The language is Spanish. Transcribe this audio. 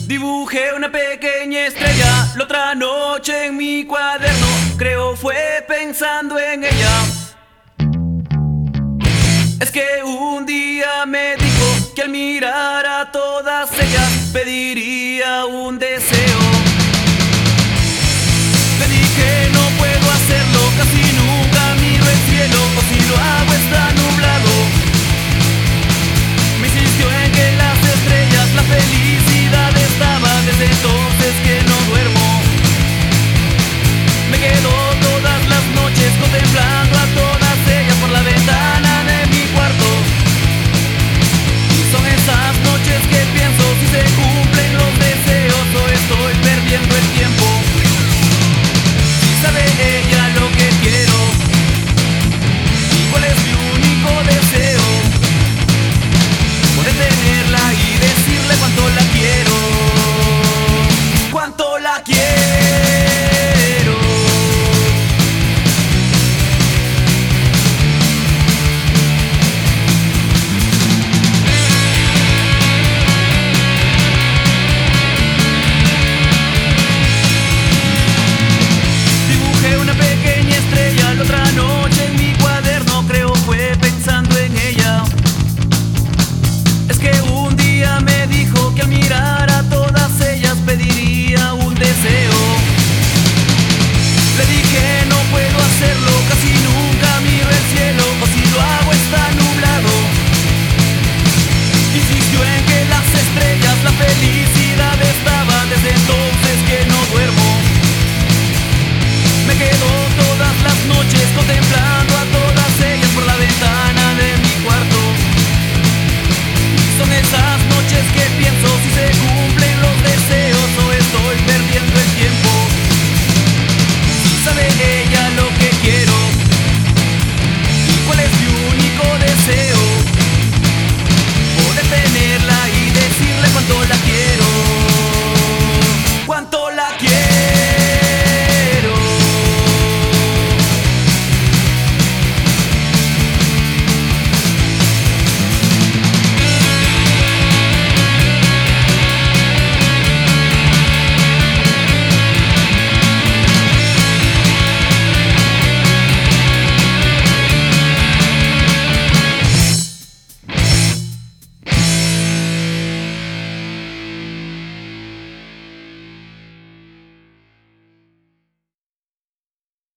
Dibujé una pequeña estrella la otra noche en mi cuaderno. Creo fue pensando en ella. Es que un día me dijo que al mirar a todas ellas pediría un deseo. Le dije no puedo hacerlo, casi nunca miro el cielo, o si lo hago está nublado. Me insistió en que las estrellas, la felicidad